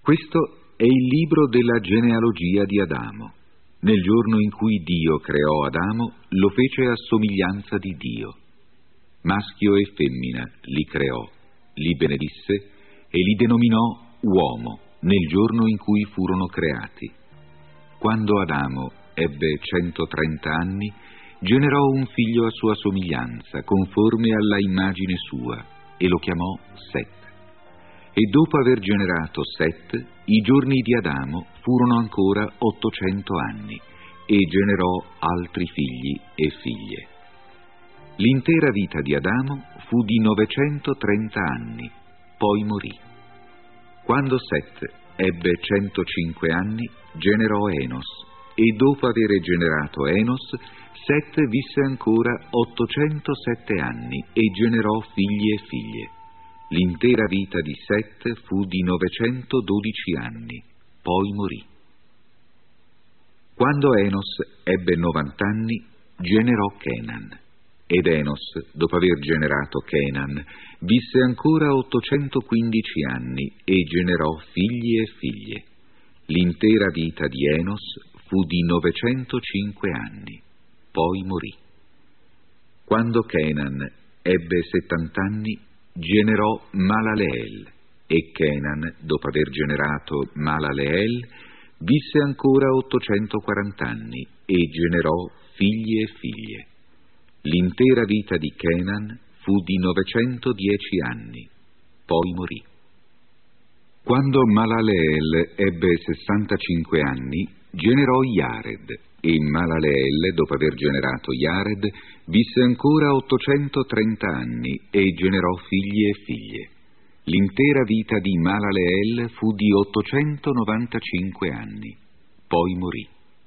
Questo è il libro della genealogia di Adamo. Nel giorno in cui Dio creò Adamo, lo fece a somiglianza di Dio. Maschio e femmina li creò, li benedisse e li denominò uomo nel giorno in cui furono creati. Quando Adamo ebbe 130 anni, generò un figlio a sua somiglianza, conforme alla immagine sua, e lo chiamò Set. E dopo aver generato Set, i giorni di Adamo furono ancora 800 anni, e generò altri figli e figlie. L'intera vita di Adamo fu di 930 anni, poi morì. Quando Set ebbe 105 anni, generò Enos, e dopo avere generato Enos, Set visse ancora 807 anni e generò figli e figlie. L'intera vita di Set fu di 912 anni, poi morì. Quando Enos ebbe 90 anni, generò Kenan. Ed Enos, dopo aver generato Kenan, visse ancora 815 anni e generò figli e figlie. L'intera vita di Enos fu di 905 anni, poi morì. Quando Kenan ebbe 70 anni, generò Malaleel, e Kenan, dopo aver generato Malaleel, visse ancora 840 anni e generò figli e figlie. L'intera vita di Kenan fu di 910 anni, poi morì. Quando Malaleel ebbe 65 anni, generò Jared, e Malaleel, dopo aver generato Jared, visse ancora 830 anni e generò figli e figlie. L'intera vita di Malaleel fu di 895 anni, poi morì.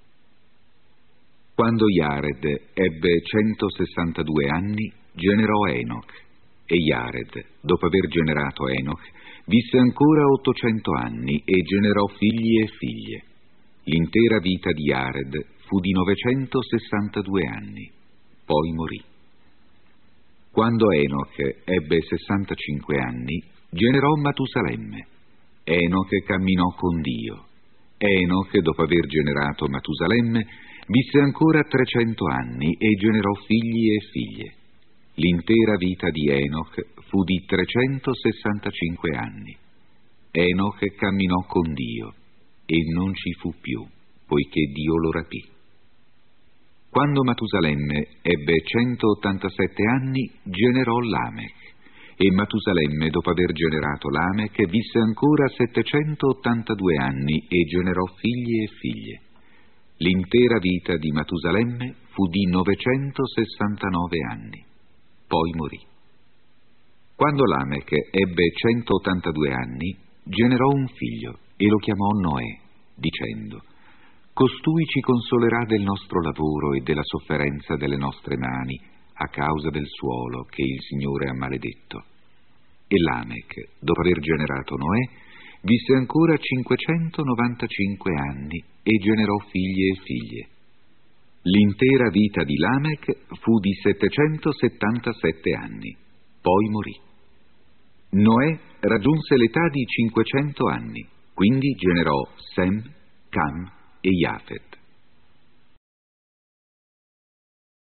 Quando Jared ebbe 162 anni, generò Enoch, e Jared, dopo aver generato Enoch, visse ancora 800 anni e generò figli e figlie. L'intera vita di Jared fu di 962 anni, poi morì. Quando Enoch ebbe 65 anni, generò Matusalemme. Enoch camminò con Dio. Enoch, dopo aver generato Matusalemme, visse ancora 300 anni e generò figli e figlie. L'intera vita di Enoch fu di 365 anni. Enoch camminò con Dio e non ci fu più, poiché Dio lo rapì. Quando Matusalemme ebbe 187 anni, generò Lamech, e Matusalemme, dopo aver generato Lamech, visse ancora 782 anni e generò figli e figlie. L'intera vita di Matusalemme fu di 969 anni, poi morì. Quando Lamech ebbe 182 anni, generò un figlio e lo chiamò Noè, dicendo: «Costui ci consolerà del nostro lavoro e della sofferenza delle nostre mani, a causa del suolo che il Signore ha maledetto». E Lamech, dopo aver generato Noè, visse ancora 595 anni e generò figli e figlie. L'intera vita di Lamech fu di 777 anni, poi morì. Noè raggiunse l'età di 500 anni, quindi generò Sem, Cam e Jafet.